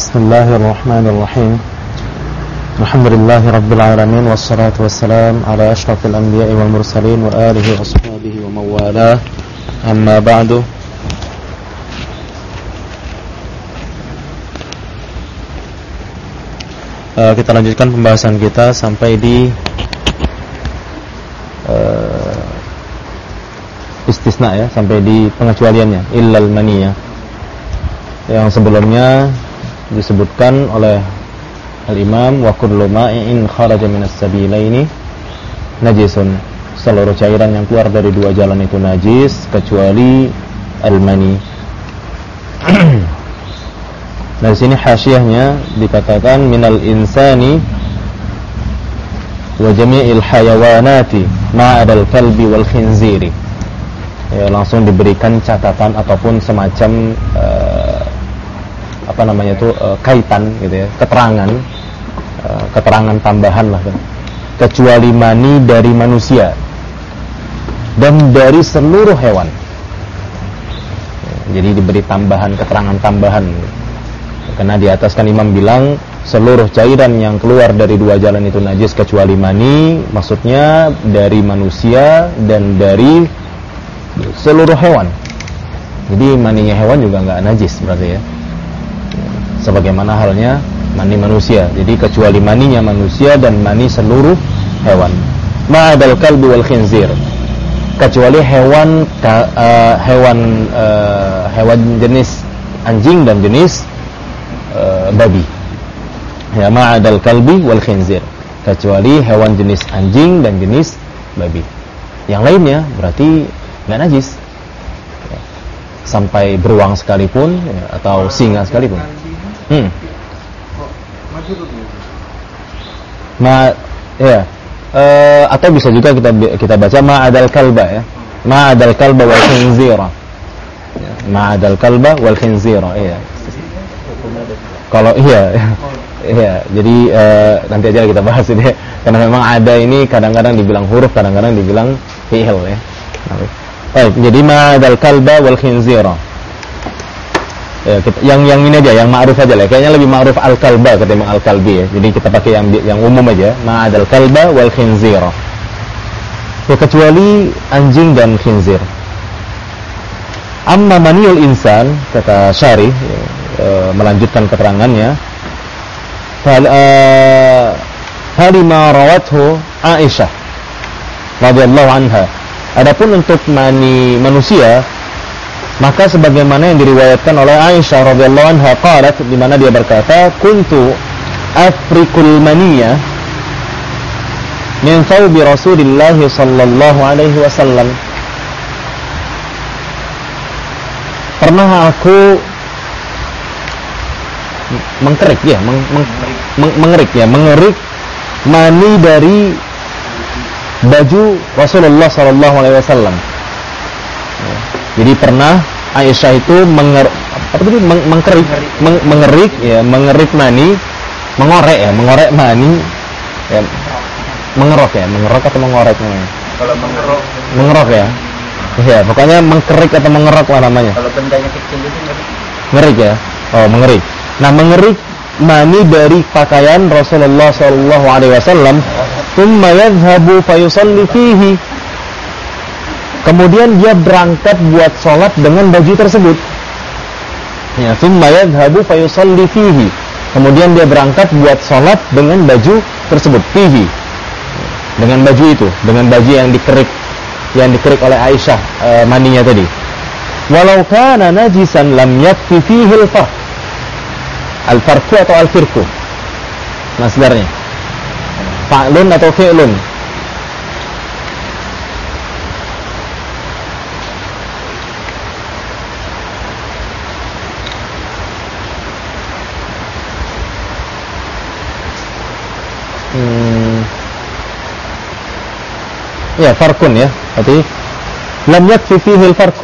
Bismillahirrahmanirrahim. Alhamdulillahi rabbil alamin, wassalatu wassalam ala asyrafil anbiya'i wal mursalin wa alihi wa ashabihi wa mawalah. Amma ba'du. Kita lanjutkan pembahasan kita sampai di istisna ya, sampai di pengecualiannya, illal maniyah. Yang sebelumnya disebutkan oleh Al-Imam, wa kullu ma'in kharaja minas sabilaini najisun. Seluruh cairan yang keluar dari dua jalan itu najis kecuali al-mani. Nah, di sini hasyiahnya dikatakan minal insani wa jami'il hayawanati ma'adal kalbi wal khinziri. Ya, langsung diberikan catatan ataupun semacam kaitan gitu ya, keterangan tambahan lah kan. Kecuali mani dari manusia dan dari seluruh hewan. Jadi diberi tambahan, keterangan tambahan. Karena di atas kan Imam bilang seluruh cairan yang keluar dari dua jalan itu najis kecuali mani, maksudnya dari manusia dan dari seluruh hewan. Jadi maninya hewan juga enggak najis berarti ya. Sebagaimana halnya mani manusia. Jadi kecuali maninya manusia dan mani seluruh hewan. Ma'adal kalbi wal khinzir. Kecuali hewan jenis anjing dan jenis babi. Ya, ma'adal kalbi wal khinzir. Kecuali hewan jenis anjing dan jenis babi. Yang lainnya berarti enggak najis. Ya. Sampai beruang sekalipun ya, atau singa sekalipun. Atau bisa juga kita baca ma'adal kalba ya. Ma'adal kalba wal khinzira. Ya, ma'adal kalba wal khinzira. Iya. Kalau jadi nanti aja kita bahas ini. Karena memang ada ini kadang-kadang dibilang huruf, kadang-kadang dibilang fi'il ya. Jadi ma'adal kalba wal khinzira. Ya, yang ini aja, yang ma'ruf aja lah. Kayaknya lebih ma'ruf al-kalba ketimbang al-kalbi ya. Jadi kita pakai yang umum aja, ma'adal kalba wal khinzira. Ya, kecuali anjing dan khinzir. Amma maniul insan, kata Syarih melanjutkan keterangannya. Halima rawathu Aisyah radhiyallahu anha. Adapun untuk mani manusia, maka sebagaimana yang diriwayatkan oleh Aisyah radhiyallahu anha qalat, di mana dia berkata, kuntu afrikul maniyya min thawbi Rasulillah sallallahu alaihi wasallam. Pernah aku mengerik mani dari baju Rasulullah sallallahu alaihi wasallam. Jadi pernah Aisyah itu mengerik mani, mengorek mani, ya, mengerok atau mengorek namanya? Kalau mengerok ya. Iya, pokoknya mengkerik atau mengerok lah namanya. Kalau bendanya kecil itu ngerik ya. Oh, mengerik. Nah, mengerik mani dari pakaian Rasulullah sallallahu alaihi wasallam, thumma yadhhabu fayusalli fihi. Kemudian dia berangkat buat sholat dengan baju tersebut. Ya, thumma yadhhabu fayusalli fihi. Kemudian dia berangkat buat sholat dengan baju tersebut, fihi. Dengan baju itu, dengan baju yang dikerik oleh Aisyah maninya tadi. Walau kana najisan lam yakfi fihi al-farq. Al-farqu atau al-firqu. Masdarnya. Fa'lun atau fi'lun. Ya, farkun ya. Berarti lam yakfi fihi al-farqu.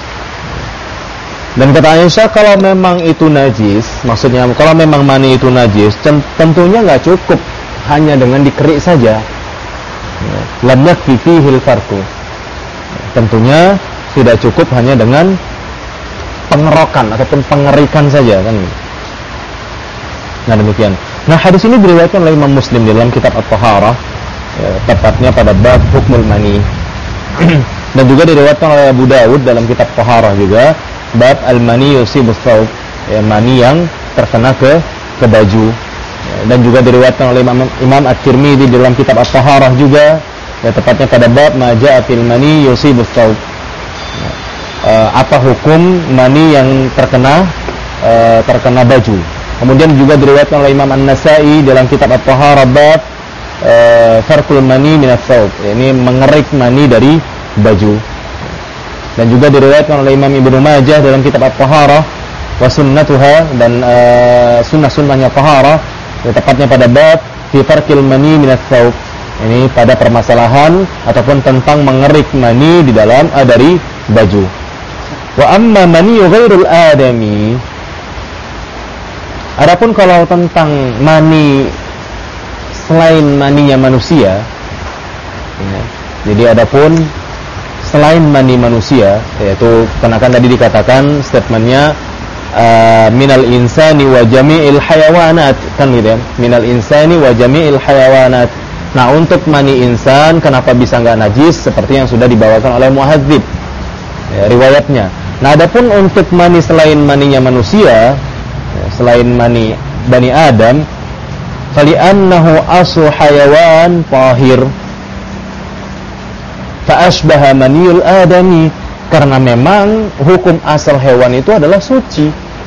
Dan kata Aisyah, kalau memang itu najis, maksudnya kalau memang mani itu najis, tentunya enggak cukup hanya dengan dikerik saja. Lam yakfi fihi al-farqu. Tentunya tidak cukup hanya dengan pengerokan ataupun pengerikan saja kan. Nah demikian. Nah hadis ini diriwayatkan oleh Imam Muslim dalam kitab At-Taharah, tepatnya pada bab hukmul mani. Dan juga diriwayatkan oleh Abu Dawud dalam kitab Taharah juga, bab al-mani yusibus thawb, mani yang terkena ke baju. Dan juga diriwayatkan oleh Imam At-Tirmidzi dalam kitab At-Taharah juga, tepatnya pada bab ma ja'a fil mani yusibus thawb. Apa hukum mani yang terkena baju. Kemudian juga diriwayatkan oleh Imam An-Nasa'i dalam kitab At-Taharah bab farqul mani min ats-thawb, ini mengerik mani dari baju. Dan juga diriwayatkan oleh Imam Ibnu Majah dalam kitab At-Taharah wa sunnatuha, dan sunnah-sunnahnya taharah, tepatnya pada bab fi farqil mani min ats-thawb, ini pada permasalahan ataupun tentang mengerik mani di dalam dari baju. Wa amma mani ghairul adami, adapun kalau tentang mani selain maninya manusia, ya, jadi adapun selain mani manusia, yaitu kenakan tadi dikatakan statementnya minal insani wa jami'il hayawanat, kan gitu ya, minal insani wa jami'il hayawanat. Nah untuk mani insan kenapa bisa nggak najis, seperti yang sudah dibawakan oleh muhadzib, ya, riwayatnya. Nah adapun untuk mani selain maninya manusia, ya, selain mani Bani Adam, fali'annahu asu hayawan tahir fa'ashbaha maniyul adami, karena memang hukum asal hewan itu adalah suci.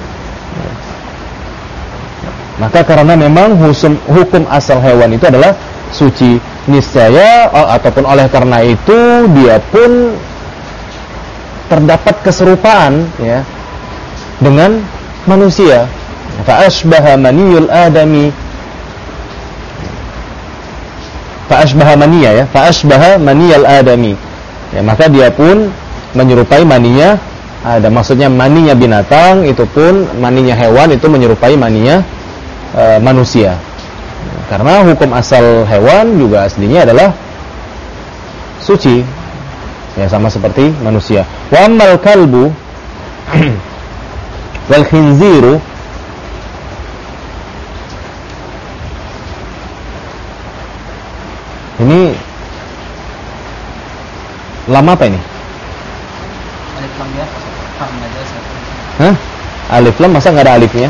Maka karena memang hukum asal hewan itu adalah suci, niscaya ataupun oleh karena itu dia pun terdapat keserupaan, ya, dengan manusia. Fa'ashbaha maniyul adami, fa'ashbaha maniya, ya, fa'ashbaha maniyal adami, ya, maka dia pun menyerupai maninya ada, maksudnya maninya binatang itu pun, maninya hewan itu menyerupai maninya manusia, karena hukum asal hewan juga aslinya adalah suci, ya, sama seperti manusia. Wa ammal kalbu wal khinziru, ini lama apa ini? Alif lam ya, paham aja satu. Hah? Alif lam, masa nggak ada alifnya?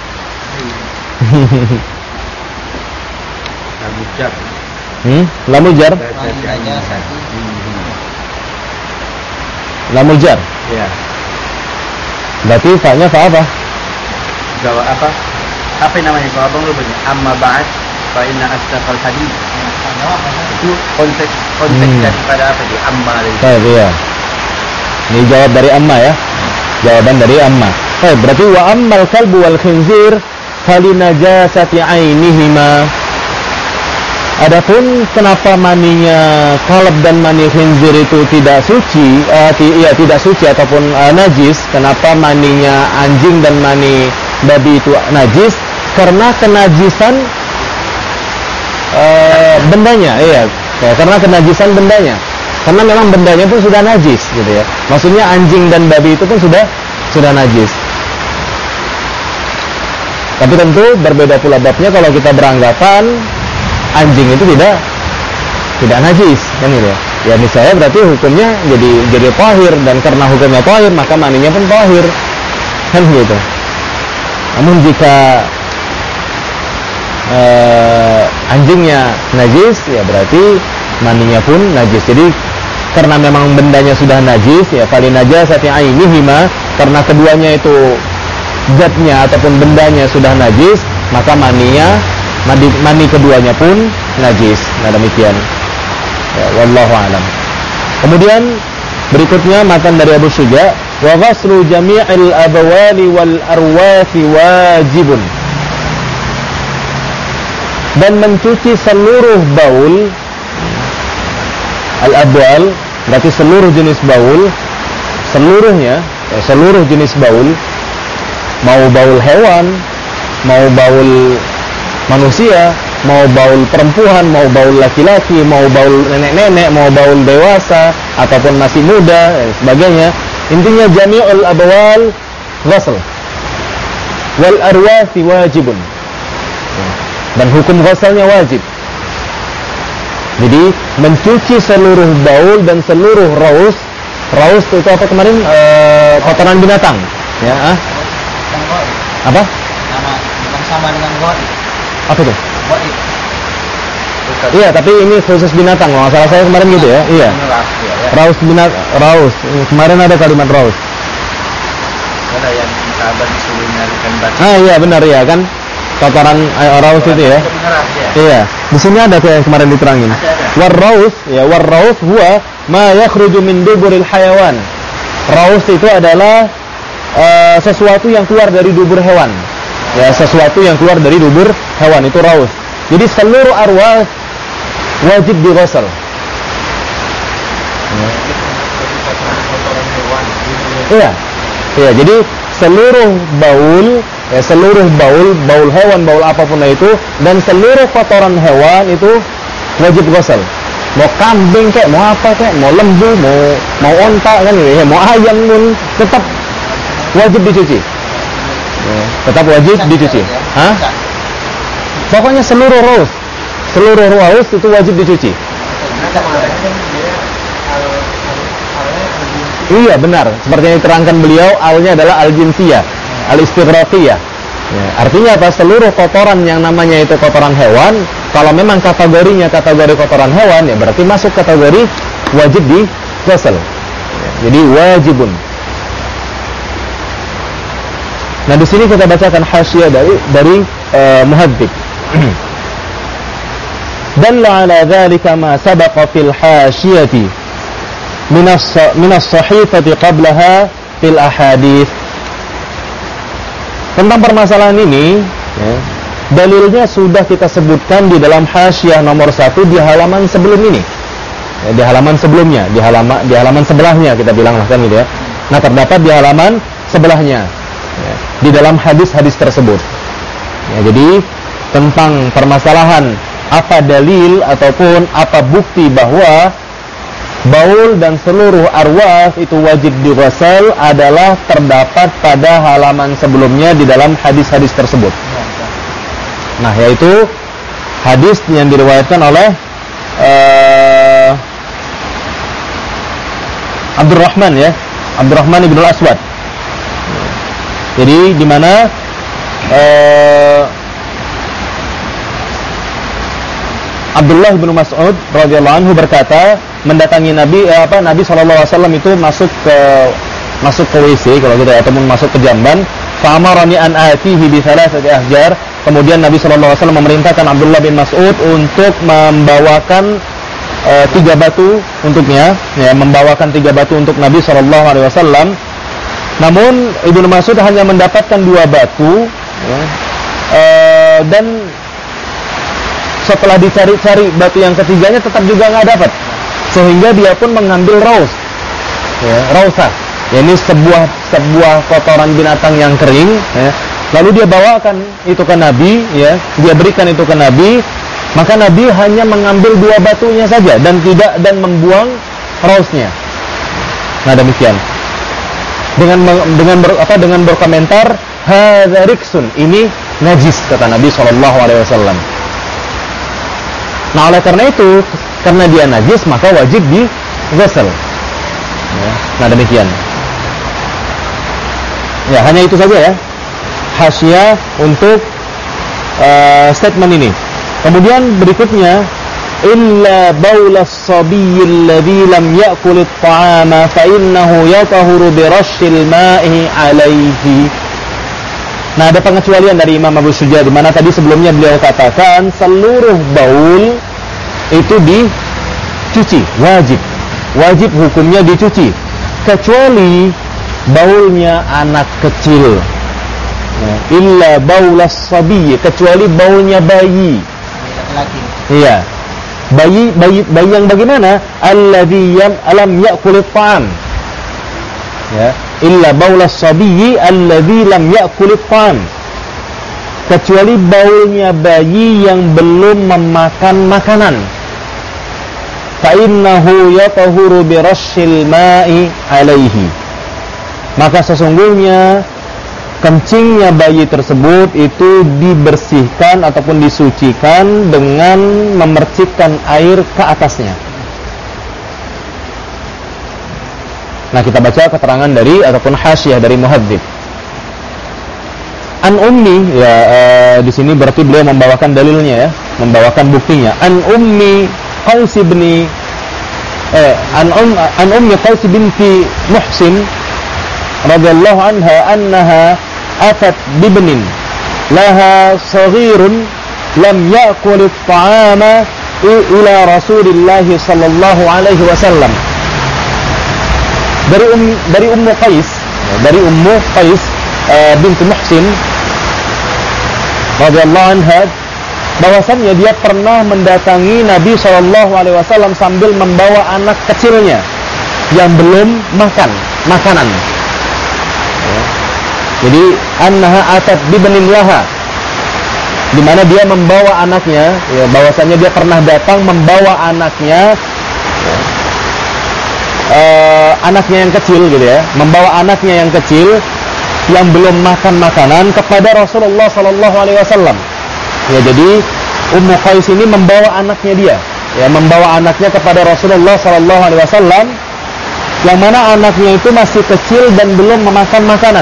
Lamujar. Lamujar? Alif aja satu. Lamujar? Ya. Berarti fa-nya fa apa? Jawab apa? Apa yang namanya kalau abang lupa? Amma ba'd fa inna asdaqal hadits. Itu konteks daripada apa dia? Amma dari. Baik, iya. Ini jawab dari amma, ya. Jawaban dari amma. Baik, berarti wa ammal kalbu wal khinzir falinajasati ainihima. Adapun kenapa maninya kalb dan mani khinzir itu tidak suci, tidak suci ataupun najis, kenapa maninya anjing dan mani babi itu najis? Karena kenajisan bendanya, iya, ya, karena kenajisan bendanya. Karena memang bendanya pun sudah najis, gitu ya. Maksudnya anjing dan babi itu pun sudah najis. Tapi tentu berbeda pula babnya kalau kita beranggapan anjing itu tidak najis, kan gitu ya. Ya misalnya berarti hukumnya jadi tahir, dan karena hukumnya tahir maka maninya pun tahir, kan gitu. Namun jika anjingnya najis, ya berarti maninya pun najis. Jadi karena memang bendanya sudah najis, ya falin najasati ainihima, karena keduanya itu zatnya ataupun bendanya sudah najis, maka mani keduanya pun najis. Nah demikian, ya, wallahu a'lam. Kemudian berikutnya matan dari Abu Syuja, wa ghaslu jami'il abawali wal arwathi wajibun, dan mencuci seluruh baul, al-abwal berarti seluruh jenis baul, seluruhnya, ya, seluruh jenis baul, mau baul hewan, mau baul manusia, mau baul perempuan, mau baul laki-laki, mau baul nenek-nenek, mau baul dewasa ataupun masih muda, dan sebagainya. Intinya jami'ul abwal ghasl wal arwathi wajibun. Dan hukum ghuslnya wajib. Jadi mencuci seluruh baul dan seluruh raus itu apa kemarin? Kotoran binatang. Ya, Bukan goib. apa? Nama bukan sama dengan goib. Apa itu? Goib. Bukan. Iya, tapi ini khusus binatang. Kalau salah saya kemarin gitu ya. Iya. Inilah, ya. Raus. Kemarin ada kalimat raus. Ada yang sahabat disuruh nyarikan batu. Iya benar ya kan. Kotoran raus itu ya. Merah, ya. Iya. Di sini ada tuh yang kemarin diterangin. Ada. War-raus huwa ma yakhruju min duburil hayawan. Raus itu adalah sesuatu yang keluar dari dubur hewan. Ya, sesuatu yang keluar dari dubur hewan itu raus. Jadi seluruh arwah wajib dighusl. Iya. Iya, jadi seluruh baul hewan, baul apapun itu, dan seluruh kotoran hewan itu wajib ghusl. Mau kambing kayak, mau apa kayak, mau lembu, mau onta kan ya, mau ayam pun tetap wajib dicuci. Ya, tetap wajib dicuci. Hah? Pokoknya seluruh raus itu wajib dicuci. Iya benar, seperti yang diterangkan beliau, alnya adalah al-jinsiyah, al-istighraqiyah. Ya, artinya apa? Seluruh kotoran yang namanya itu kotoran hewan, kalau memang kategorinya kategori kotoran hewan, ya berarti masuk kategori wajib dighusl. Ya, jadi wajibun. Nah di sini kita bacakan hasyiah dari muhaddits. Dalla ala dzalika ma sabaqa fil hasyiyati min as-sahifati qablaha fil ahadits. Tentang permasalahan ini, ya, dalilnya sudah kita sebutkan di dalam hasyiah nomor 1 di halaman sebelum ini. Ya, di halaman sebelumnya, di halaman sebelahnya kita bilang lah kan gitu ya. Nah, terdapat di halaman sebelahnya. Ya, di dalam hadis-hadis tersebut. Ya, jadi tentang permasalahan apa dalil ataupun apa bukti bahwa baul dan seluruh arwah itu wajib dighusl adalah terdapat pada halaman sebelumnya di dalam hadis-hadis tersebut. Nah, yaitu hadis yang diriwayatkan oleh Abdurrahman ibn al-Aswad. Jadi di mana Abdullah bin Mas'ud radhiyallahu anhu berkata, mendatangi Nabi SAW itu masuk ke WC kalau gitu ya, ataupun masuk ke jamban. Fa'amarani an atihi bi thalathati ahjar. Kemudian Nabi SAW memerintahkan Abdullah bin Mas'ud untuk membawakan 3 batu untuknya, ya, membawakan 3 batu untuk Nabi SAW. Namun Ibnu Mas'ud hanya mendapatkan 2 batu, ya, dan setelah dicari-cari batu yang ketiganya tetap juga nggak dapat, sehingga dia pun mengambil raus, ya, rausah. Ya, ini sebuah kotoran binatang yang kering, ya. Lalu dia bawakan itu ke Nabi, ya, dia berikan itu ke Nabi, maka Nabi hanya mengambil 2 batunya saja dan membuang rausnya. Nah, demikian. Dengan berkomentar, hadza riksun, ini najis, kata Nabi SAW. Nah, oleh karena itu, karena dia najis maka wajib dighusl. Ya, nah demikian. Ya, hanya itu saja ya hasyiah untuk statement ini. Kemudian berikutnya, illa baulas sabiyil ladzi lam ya'kul at-ta'ama fa innahu yatahuru bi rasyil ma'i 'alaihi. Nah, ada pengecualian dari Imam Abu Syuja, di mana tadi sebelumnya beliau katakan seluruh baul itu dicuci, wajib hukumnya dicuci, kecuali baulnya anak kecil. Illa baulas sabiy, kecuali baulnya bayi. Laki-laki. Iya. Bayi yang bagaimana? Alladzi lam ya'kul at-ta'am. Ya, illa baulas sabiy alladzi lam ya'kul at-ta'am. Kecuali baulnya bayi yang belum memakan makanan. Fa innahu yatahuru bi rasyil ma'i 'alaihi. Maka sesungguhnya kencingnya bayi tersebut itu dibersihkan ataupun disucikan dengan memercikkan air ke atasnya. Nah, kita baca keterangan dari ataupun hasyiah dari muhadzib. An ummi, ya di sini berarti beliau membawakan dalilnya ya, membawakan buktinya. An ummi Qaus bin an ummi Qaus binti Muhsin radhiyallahu anha annaha atat bibnin laha saghirun lam ya'kul at-ta'ama ila Rasulillah sallallahu alaihi wasallam. Dari Ummu Qais binti Muhsin radhiyallahu anha, bahwasannya dia pernah mendatangi Nabi sallallahu alaihi wasallam sambil membawa anak kecilnya yang belum makan makanan. Jadi annaha atat bibnin laha, di mana dia membawa anaknya, ya, bahwasannya dia pernah datang membawa anaknya, anaknya yang kecil gitu ya, membawa anaknya yang kecil yang belum makan makanan kepada Rasulullah sallallahu alaihi wasallam. Ya, jadi Ummu Qais ini membawa anaknya dia, ya, membawa anaknya kepada Rasulullah sallallahu alaihi wasallam, yang mana anaknya itu masih kecil dan belum memakan makanan.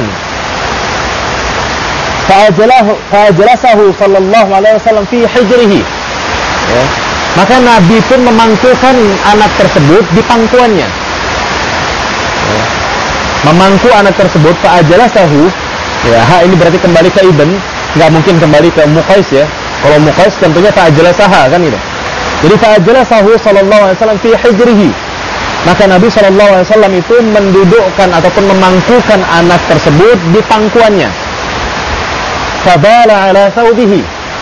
Fa'ajalasahu sallallahu alaihi wasallam fi hijrihi. Ya. Maka Nabi pun memangkukan anak tersebut di pangkuannya. Ya. Memangku anak tersebut, fa'ajalasahu. Ya, ini berarti kembali ke ibn, enggak mungkin kembali ke Ummu Qais ya. Kalau Ummu Qais tentunya fa'ajalasaha kan gitu. Jadi fa'ajalasahu sallallahu alaihi wasallam fi hijrihi. Maka Nabi sallallahu alaihi wasallam itu mendudukkan ataupun memangkukan anak tersebut di pangkuannya. Fabala ala thawbihi.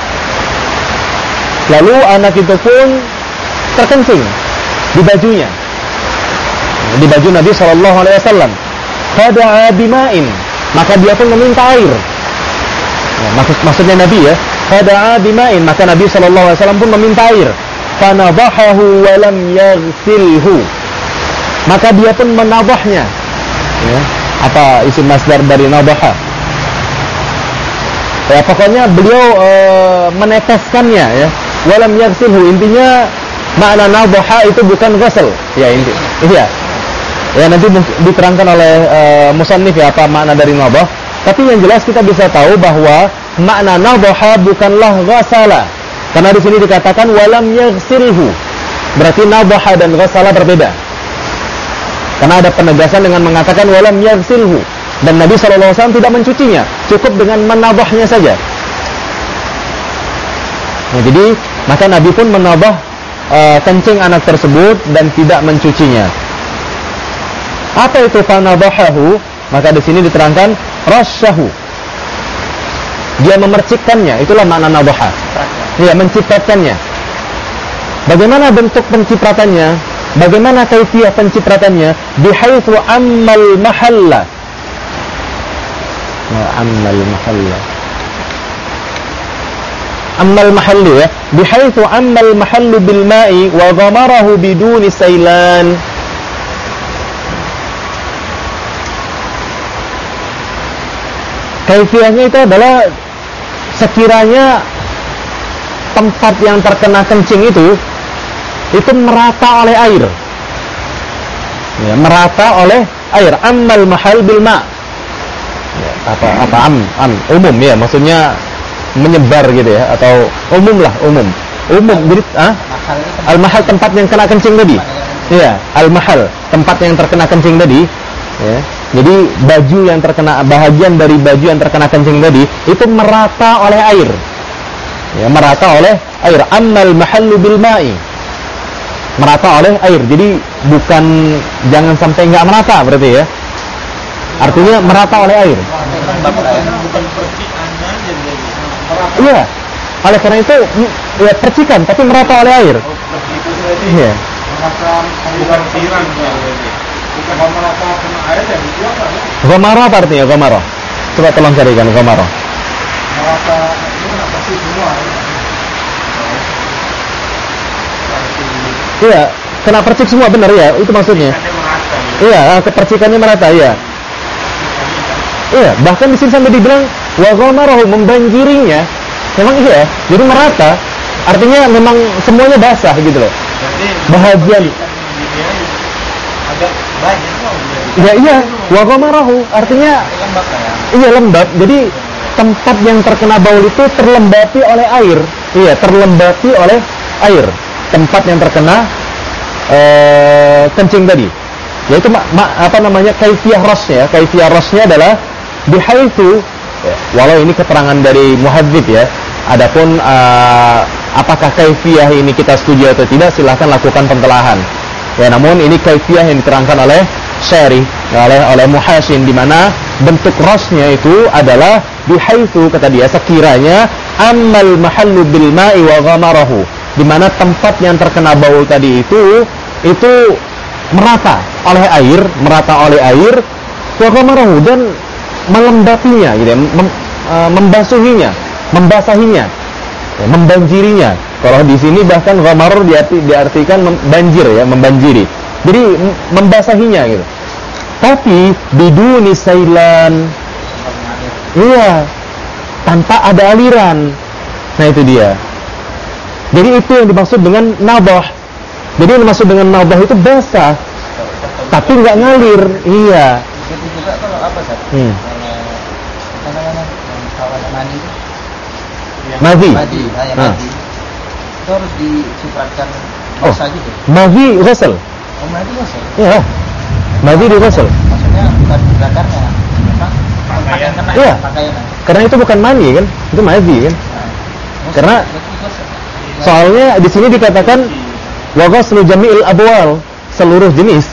Lalu anak itu pun terkencing di bajunya, di baju Nabi sallallahu alaihi wasallam. Fada'a bima'in, maka dia pun meminta air. Maksudnya Nabi ya, fada'a bima'in, maka Nabi sallallahu alaihi wasallam pun meminta air. Fanadahahu wa lam yaghsilhu, maka dia pun menadahnya. Ya, apa isim masdar dari nadaha? Ya, pokoknya beliau meneteskannya ya. Walam yaghsilhu, intinya makna nadaha itu bukan ghusl. Ya, iya. Ya, nanti diterangkan oleh musannif ya apa makna dari nadah. Tapi yang jelas kita bisa tahu bahwa makna nadaha bukanlah ghasala. Karena di sini dikatakan walam yaghsilhu. Berarti nadaha dan ghasala berbeda. Karena ada penegasan dengan mengatakan walam yaghsilhu, dan Nabi SAW tidak mencucinya, cukup dengan menadahnya saja. Nah, jadi maka Nabi pun menadah kencing anak tersebut dan tidak mencucinya. Apa itu fanadahahu? Maka di sini diterangkan rasyahu, dia memercikkannya, itulah makna nadaha. Dia mencipratkannya. Bagaimana bentuk pencipratannya? Bagaimana kaifiyah pencipratannya? Bihaitsu ammal mahalla. Ammal mahalla. Ammal mahallu ya. Bihaitsu ammal mahallu bil ma'i wa dhamarahu biduni sailan. Kaifiyahnya itu adalah sekiranya tempat yang terkena kencing itu merata oleh air. Ya, merata oleh air. Ammal mahal bil ma. Ya, apa umum ya, maksudnya menyebar gitu ya, atau umum lah, umum. Jadi al mahal tempat yang kena kencing tadi. Iya, al mahal tempat yang terkena kencing tadi. Ya. Jadi baju yang terkena, bahagian dari baju yang terkena kencing tadi itu merata oleh air. Ya, merata oleh air. Ammal mahallu bil ma'i. Merata oleh air. Jadi bukan, jangan sampai enggak merata berarti ya. Artinya merata oleh air. Iya. Oleh karena itu ya percikan tapi merata oleh air. Iya. Ghamara artinya ghamara. Coba tolong carikan ghamara. Iya, kena percik semua, benar ya, itu maksudnya. Iya, kepercikannya merata, iya. Iya, bahkan di sini sampai dibilang wa ghamarahu, membanjirinya. Memang iya, jadi merata. Artinya memang semuanya basah gitu loh. Bahagian. Agak banyak kok. Ya iya, wa ghamarahu artinya Lembab ya. iya lembab. Jadi tempat yang terkena baul itu terlembapi oleh air. Iya, terlembapi oleh air. Tempat yang terkena kencing tadi. Yaitu apa namanya kaifiyah rasnya. Kaifiyah rasnya adalah bihaitsu, walau ini keterangan dari muhadzib ya. Adapun apakah kaifiyah ini kita setuju atau tidak, silahkan lakukan pentelahan. Ya, namun ini kaifiyah yang diterangkan oleh syarih, oleh muhassin, di mana bentuk rasnya itu adalah bihaitsu, kata dia, sekiranya ammal mahallu bil ma'i wa ghamarahu, di mana tempat yang terkena baul tadi itu merata oleh air wa ghamarahu, dan melembapinya gitu ya, membasuhinya, membasahinya, ya, membanjirinya. Kalau di sini bahkan ghamar diartikan banjir ya, membanjiri. Jadi membasahinya gitu. Tapi biduni sailan. Iya. Tanpa ada aliran. Nah, itu dia. Jadi itu yang dimaksud dengan nadah. Jadi yang dimaksud dengan nadah itu basah, tapi nggak ngalir. Iya. Itu juga kalau apa Sat? Apa namanya? Kawan mandi. Madhi. Mandi, ya mandi. Itu harus disipratkan basah gitu. Madhi ghusl. Oh, mandi basah. Iya. Madhi di ghusl. Maksudnya bukan bakarnya. Apa? Pakaian kena. Iya. Pakaian. Karena itu bukan mani kan? Itu madhi kan? Karena soalnya di sini dikatakan wa ghuslu jami'il abwal, seluruh jenis.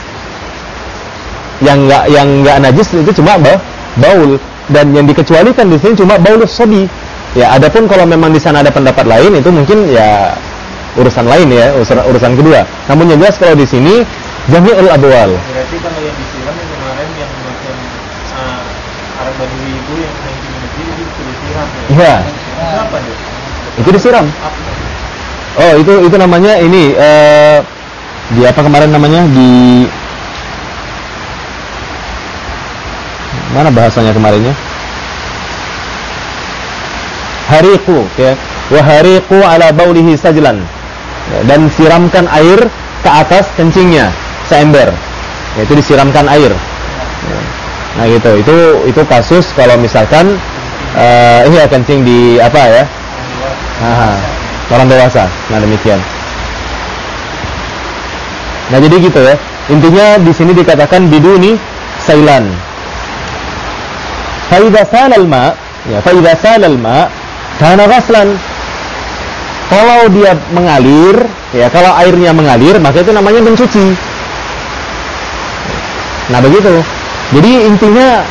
Yang enggak najis itu cuma baul, dan yang dikecualikan di sini cuma baulus sabi. Ya, adapun kalau memang di sana ada pendapat lain, itu mungkin ya urusan lain ya, urusan kedua. Namun yang jelas kalau di sini jami'ul abwal. Berarti kalau yang disiram yang kemarin yang macam Arab Badui itu yang kencing masjid itu disiram ya. Iya. Itu apa tuh? Itu disiram. Oh, itu namanya ini di apa kemarin namanya, di mana bahasanya kemarinnya? Hariqu ya. Wa hariqu ala baulihi sajlan. Ya, dan siramkan air ke atas kencingnya seember. Ya, itu disiramkan air. Ya. Nah, gitu. Itu kasus kalau misalkan iya kencing di apa ya? Orang dewasa. Nah, demikian. Nah, jadi gitu ya. Intinya di sini dikatakan biduni sailan. Fa idza salal ma, ya, fa idza salal ma kana ghaslan. Kalau dia mengalir, ya, kalau airnya mengalir, maka itu namanya mencuci. Nah, begitu. Jadi intinya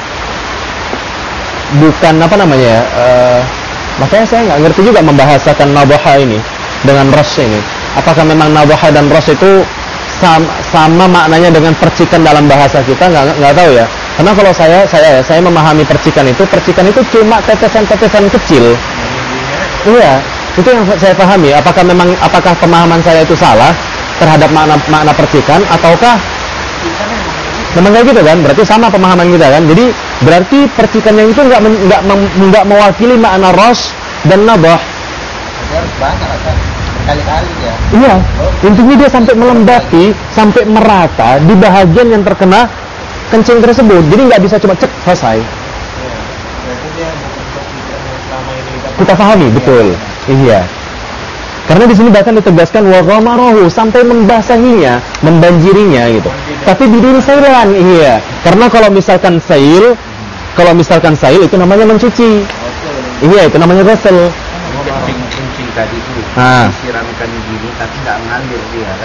bukan apa namanya ya, makanya saya nggak ngerti juga membahasakan nadhaha ini dengan ras ini. Apakah memang nadhaha dan ras itu sama maknanya dengan percikan dalam bahasa kita? Nggak tahu ya. Karena kalau saya memahami percikan itu cuma tetesan-tetesan kecil. Iya, itu yang saya pahami. Apakah pemahaman saya itu salah terhadap makna percikan, ataukah memang kayak gitu kan? Berarti sama pemahaman kita kan? Jadi berarti percikan yang itu nggak mewakili makna ras dan nadah. Jadi harus banyak kan? Berkali-kali ya. Iya, intinya dia sampai melembapi, sampai merata di bahagian yang terkena kencing tersebut. Jadi nggak bisa cuma cek selesai. Berarti dia bukan percikan yang selama ini Kita pahami betul. Iya. Karena di sini bahkan ditegaskan wa ghamarahu, sampai membasahinya, membanjirinya gitu. Tapi biduni sailan, iya. Karena kalau misalkan sail itu namanya mencuci. Iya, itu namanya ghusl. Kencing tadi itu disiramkan gini tapi nggak ngalir dia kan.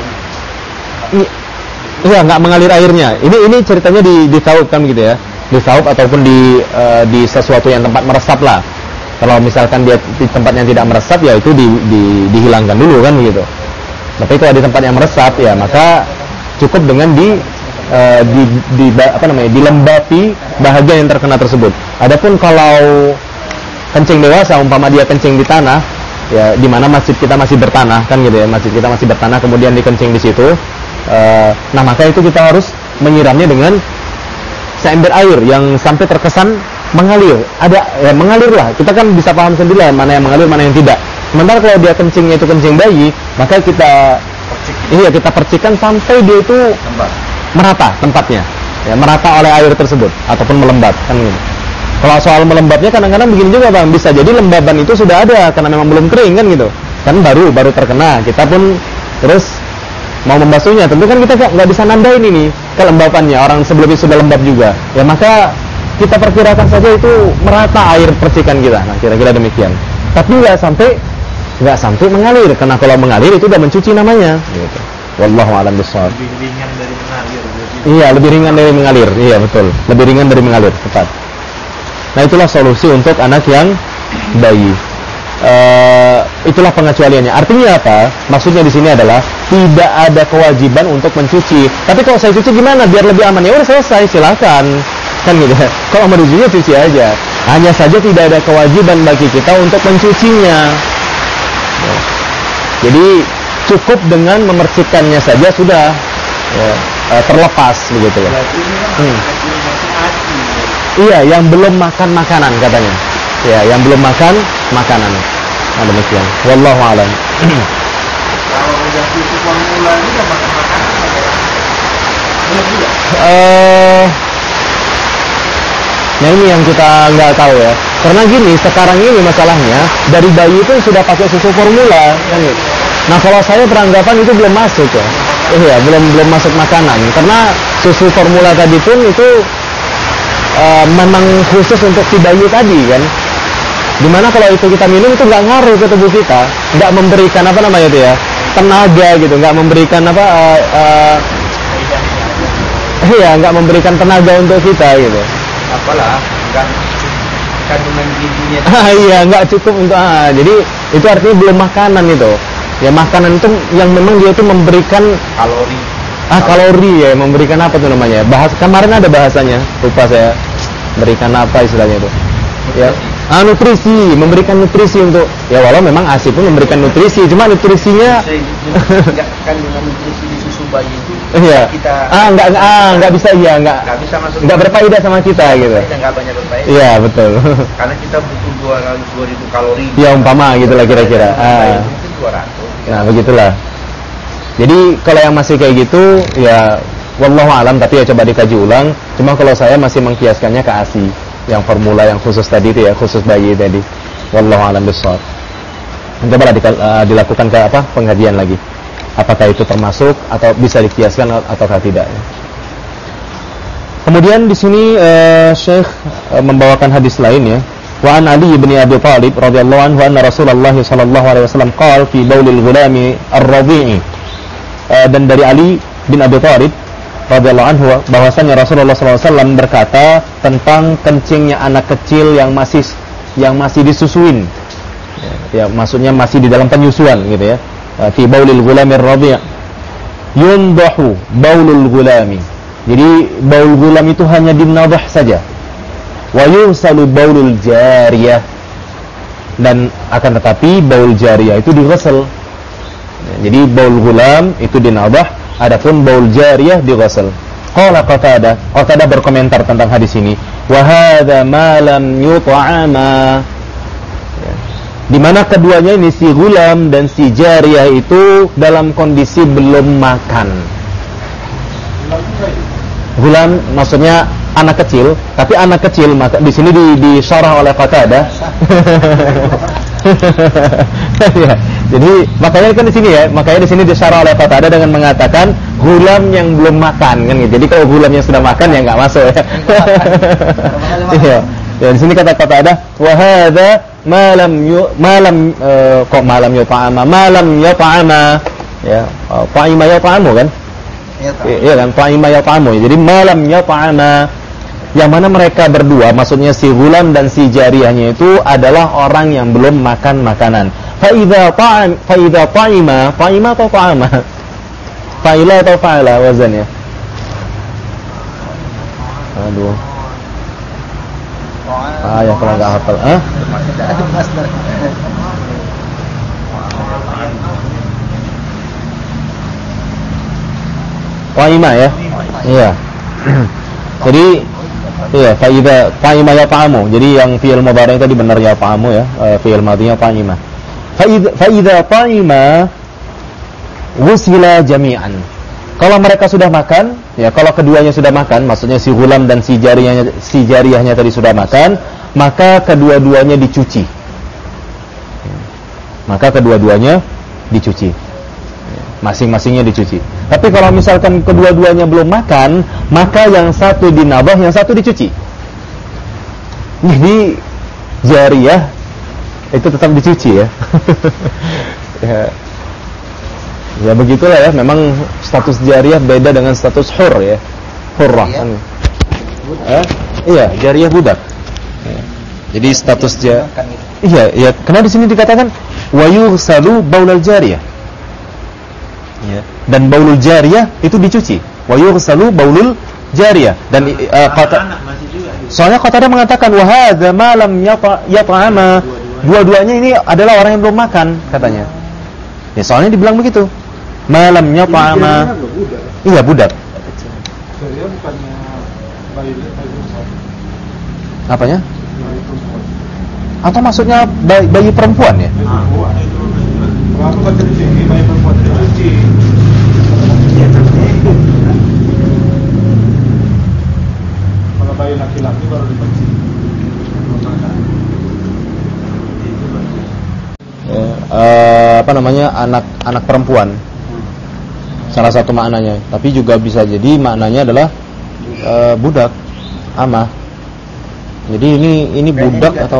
Iya, nggak mengalir airnya. Ini ceritanya di saub kan gitu ya. Di saub ataupun di sesuatu yang tempat meresap lah. Kalau misalkan dia di tempat yang tidak meresap, ya itu dihilangkan dulu kan gitu. Tapi kalau di tempat yang meresap, ya maka cukup dengan dilembapi bahagian yang terkena tersebut. Adapun kalau kencing dewasa, umpama dia kencing di tanah, ya di mana masjid kita masih bertanah kan gitu ya, masjid kita masih bertanah, kemudian dikencing di situ, nah maka itu kita harus menyiramnya dengan seember air yang sampai terkesan mengalir. Ada ya mengalir lah. Kita kan bisa paham sendiri lah mana yang mengalir, mana yang tidak. Sementara kalau dia kencingnya itu kencing bayi, maka kita percikan sampai dia itu merata tempatnya. Ya, merata oleh air tersebut ataupun melembat kan gitu. Kalau soal melembabnya kadang-kadang begini juga Bang, bisa jadi lembaban itu sudah ada karena memang belum kering kan gitu. Kan baru terkena. Kita pun terus mau membasuhnya, tentu kan kita nggak bisa nandain ini kelembapannya, orang sebelumnya sudah lembab juga. Ya maka kita perkirakan saja itu merata air percikan kita. Nah, kira-kira demikian. Tapi nggak sampai mengalir, karena kalau mengalir itu udah mencuci namanya gitu. Wallahu a'lam bishawab. Lebih ringan dari mengalir berarti. Iya, lebih ringan dari mengalir. Iya, betul. Lebih ringan dari mengalir, tepat. Nah, itulah solusi untuk anak yang bayi. Itulah pengecualiannya. Artinya apa? Maksudnya di sini adalah tidak ada kewajiban untuk mencuci. Tapi kalau saya cuci gimana biar lebih aman? Ya udah selesai, silakan. Kan gitu. Kalau mau dicuci cuci aja. Hanya saja tidak ada kewajiban bagi kita untuk mencucinya. Jadi cukup dengan memercikkannya saja sudah terlepas begitu ya. Iya, yang belum makan makanan katanya. Ya, yang belum makan makanan. Nah, demikian. Wallahu a'lam. Kalau udah susu formula juga makan makanan belum juga. Nah ini yang kita nggak tahu ya. Karena gini, sekarang ini masalahnya dari bayi itu sudah pakai susu formula, kan gitu. Nah kalau saya beranggapan itu belum masuk ya. Iya, belum masuk makanan. Karena susu formula tadi pun itu memang khusus untuk si bayi tadi kan. Dimana kalau itu kita minum itu nggak ngaruh ke tubuh kita, nggak memberikan apa namanya itu ya, tenaga gitu, nggak memberikan nggak memberikan tenaga untuk kita gitu. Apalah kan kandungan gizinya. Iya, nggak cukup untuk. Jadi itu artinya belum makanan itu. Ya makanan itu yang memang dia itu memberikan Kalori. Kalori ya, memberikan apa tuh namanya? Kemarin ada bahasanya, lupa saya. Berikan apa istilahnya itu? Ya. Nutrisi, memberikan nutrisi untuk ya walau memang ASI pun memberikan nutrisi, cuma nutrisinya Enggak kandungan nutrisi di susu bayi itu iya. Kita nggak bisa ya, nggak bisa masuk, nggak berfaedah sama kita gitu. Nggak banyak berfaedah. Iya, betul. Karena kita butuh 2.000 kalori. Ya umpama gitulah kira-kira. Mungkin 200. Nah, begitulah. Jadi kalau yang masih kayak gitu ya wallahu alam, tapi ya coba dikaji ulang. Cuma kalau saya masih mengkiaskannya ke ASI, yang formula yang khusus tadi itu ya, khusus bayi tadi. Wallahu alam bishawab. Cobalah dilakukan ke pengkajian lagi. Apakah itu termasuk atau bisa dikiaskan ataukah tidak ya. Kemudian di sini Syekh membawakan hadis lain ya. Wa an Ali bin Abi Thalib radhiyallahu anhu anna Rasulullah sallallahu alaihi wasallam qala fi baulil ghulami ar-radhi'i. Dan dari Ali bin Abi Thalib radhiyallahu anhu bahwasanya Rasulullah sallallahu alaihi wasallam berkata tentang kencingnya anak kecil yang masih disusuin. Ya, maksudnya masih di dalam penyusuan gitu ya. Fi baulil ghulami ar-radhi' yundahu baulul ghulami. Jadi baul gulam itu hanya dinadah saja. Wa yusalu baulul jariyah, dan akan tetapi baul jariyah itu dighusl. Jadi baul gulam itu dinadah, adapun baul jariyah dighusl. Qala Qatadah berkomentar tentang hadis ini, wa hadza ma lam yut'ama. Di mana keduanya ini, si gulam dan si jariyah itu dalam kondisi belum makan. Gulam maksudnya anak kecil, tapi anak kecil maka di sini disyarah oleh Qatadah. Ya, jadi makanya kan di sini ya, makanya di sini disyarah oleh Qatadah dengan mengatakan gulam yang belum makan kan gitu. Jadi kalau gulam yang sudah makan ya nggak masuk ya. Iya. Ya di sini kata Qatadah, wa hadza ma lam yut'ama ya, ta'ima yut'amu kan? Iya kan, ta'ima yut'amu. Jadi malam yut'ama, yang mana mereka berdua, maksudnya si gulam dan si jariyahnya itu adalah orang yang belum makan makanan. Fa idza ta'ima atau ta'ama? Fa'ila atau fa'ala wazannya? Aduh. Ya kalau nggak hafal, Ta'ima ya. Iya. Jadi Iya, faida ta'ima yata'amu. Jadi yang fi'il mudhari' tadi benar yata'amu ya, fi'il madhinya ta'ima. Faida ta'ima wusila jami'an. Kalau mereka sudah makan, ya kalau keduanya sudah makan, maksudnya si ghulam dan si jariyahnya tadi sudah makan, maka kedua-duanya dicuci. Maka kedua-duanya dicuci. Masing-masingnya dicuci. Tapi kalau misalkan kedua-duanya belum makan, maka yang satu dinabah, yang satu dicuci. Jadi jariyah itu tetap dicuci ya. Ya begitulah ya, memang status jariyah beda dengan status hur ya. Hurrah kan. Iya, jariyah budak. Ya. Jadi status iya, karena di sini dikatakan wa yughsalu baulal jariyah. Ya. Dan baulul jariyah itu dicuci. Wa yughsalu baulul jariyah. Dan soalnya Qatadah mengatakan wa hadza ma lam yata'ama. Dua-duanya ini adalah orang yang belum makan katanya. Ya soalnya dibilang begitu. Malamnya ta'ama. Iya, budak. Saya bukannya bayi Apanya? Atau maksudnya bayi perempuan ya? Aku baca di sini bayi perempuan dicuci. Kalau bayi laki-laki baru dicuci. Apa namanya, anak perempuan. Salah satu maknanya, tapi juga bisa jadi maknanya adalah budak, amah. Jadi ini budak atau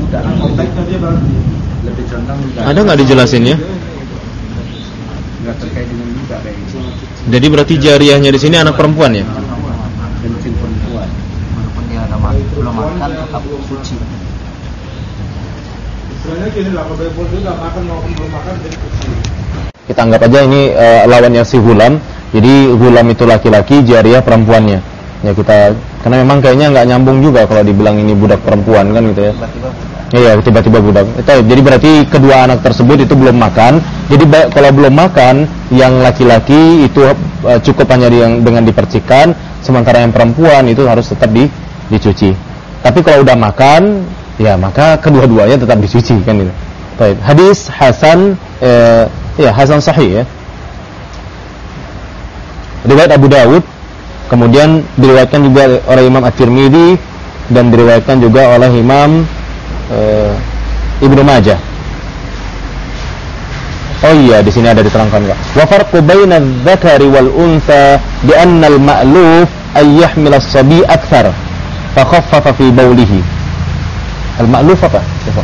ada nggak dijelasin ya? Nggak terkait dengan budak kayak gitu. Jadi berarti jariyahnya di sini anak perempuan ya? Kencing perempuan. Walaupun dia belum makan tetap suci. Istilahnya gini lah, kalau bayi udah makan maupun belum makan jadi suci. Kita anggap aja ini lawannya si ghulam. Jadi ghulam itu laki-laki, jariyah perempuannya. Ya kita, karena memang kayaknya nggak nyambung juga kalau dibilang ini budak perempuan kan gitu ya. Iya, tiba-tiba budak. Jadi berarti kedua anak tersebut itu belum makan. Jadi kalau belum makan, yang laki-laki itu cukup hanya dengan dipercikan, sementara yang perempuan itu harus tetap dicuci. Tapi kalau udah makan, ya maka kedua-duanya tetap dicuci kan gitu. Baik, hadis hasan hasan sahih ya. Riwayat Abu Dawud, kemudian diriwayatkan juga oleh Imam At-Tirmidzi dan diriwayatkan juga oleh Imam Ibnu Majah. Oh iya, di sini ada diterangkan Pak. Wa farqu baina adz-dzakari wal untha bi anna al-ma'luf ay yahmil as-sabi akthar fa khaffafa fi bawlihi. Al-ma'luf apa? Coba.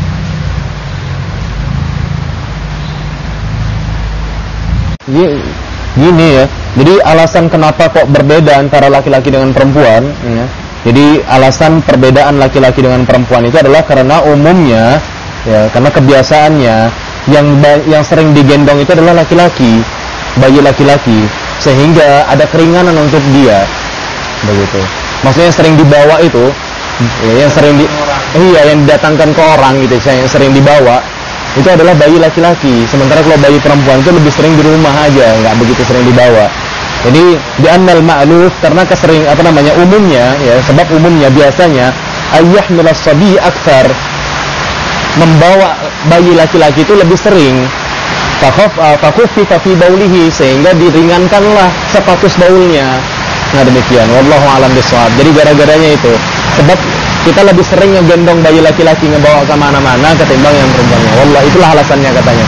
Gini ya. Jadi alasan kenapa kok berbeda antara laki-laki dengan perempuan ya. Jadi alasan perbedaan laki-laki dengan perempuan itu adalah karena umumnya ya, karena kebiasaannya yang sering digendong itu adalah laki-laki, bayi laki-laki, sehingga ada keringanan untuk dia. Begitu. Maksudnya sering dibawa itu ya, yang didatangkan ke orang gitu, yang sering dibawa itu adalah bayi laki-laki. Sementara kalau bayi perempuan itu lebih sering di rumah aja, nggak begitu sering dibawa. Jadi diannal ma'luf karena umumnya ya, sebab umumnya biasanya ayah milas sabi akthar, membawa bayi laki-laki itu lebih sering. Fakhuffifa fi baulihi, sehingga diringankanlah status baulnya. Nah demikian, wallahu a'lam bishawab. Jadi gara-garanya itu, sebab kita lebih sering ngegendong bayi laki-laki, ngebawa ke mana-mana ketimbang yang perempuannya. Wallah, itulah alasannya katanya.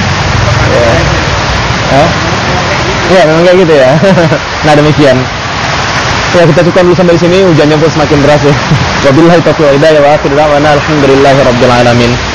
Ya, memang kayak gitu ya. Nah demikian. Ya, kita cukup dulu sampai di sini. Hujannya pun semakin deras ya. Wabillahi taufiq wal hidayah wa akhiru da'wana alhamdulillahirabbil alamin.